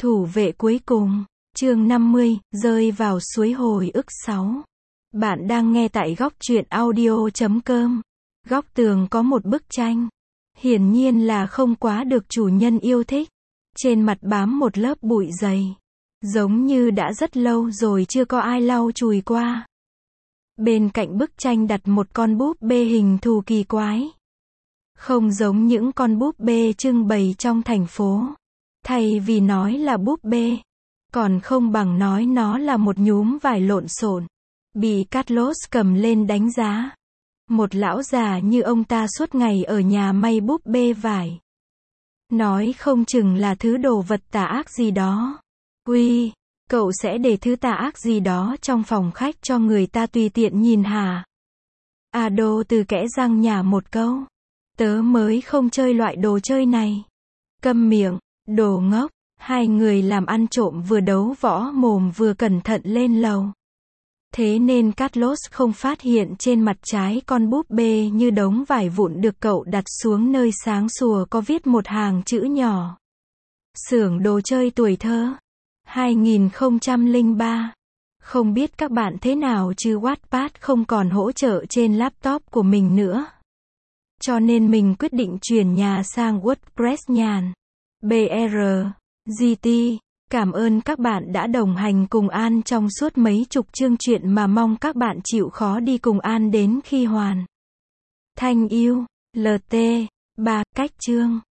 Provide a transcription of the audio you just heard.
Thủ vệ cuối cùng, chương 50, rơi vào suối hồi ức 6. Bạn đang nghe tại góc truyện audio.com. Góc tường có một bức tranh. Hiển nhiên là không quá được chủ nhân yêu thích. Trên mặt bám một lớp bụi dày. Giống như đã rất lâu rồi chưa có ai lau chùi qua. Bên cạnh bức tranh đặt một con búp bê hình thù kỳ quái. Không giống những con búp bê trưng bày trong thành phố. Thay vì nói là búp bê, còn không bằng nói nó là một nhúm vải lộn xộn, bị Carlos cầm lên đánh giá. Một lão già như ông ta suốt ngày ở nhà may búp bê vải. Nói không chừng là thứ đồ vật tà ác gì đó. Uy, cậu sẽ để thứ tà ác gì đó trong phòng khách cho người ta tùy tiện nhìn hả? Ado từ kẽ răng nhả một câu. Tớ mới không chơi loại đồ chơi này. Câm miệng, đồ ngốc. Hai người làm ăn trộm vừa đấu võ mồm vừa cẩn thận lên lầu. Thế nên Carlos không phát hiện trên mặt trái con búp bê như đống vải vụn được cậu đặt xuống nơi sáng sủa có viết một hàng chữ nhỏ. Xưởng đồ chơi tuổi thơ. 2003. Không biết các bạn thế nào chứ Wattpad không còn hỗ trợ trên laptop của mình nữa. Cho nên mình quyết định chuyển nhà sang WordPress nhàn. BR. GT. Cảm ơn các bạn đã đồng hành cùng An trong suốt mấy chục chương truyện mà mong các bạn chịu khó đi cùng An đến khi hoàn thành yêu. LT. 3. Cách chương.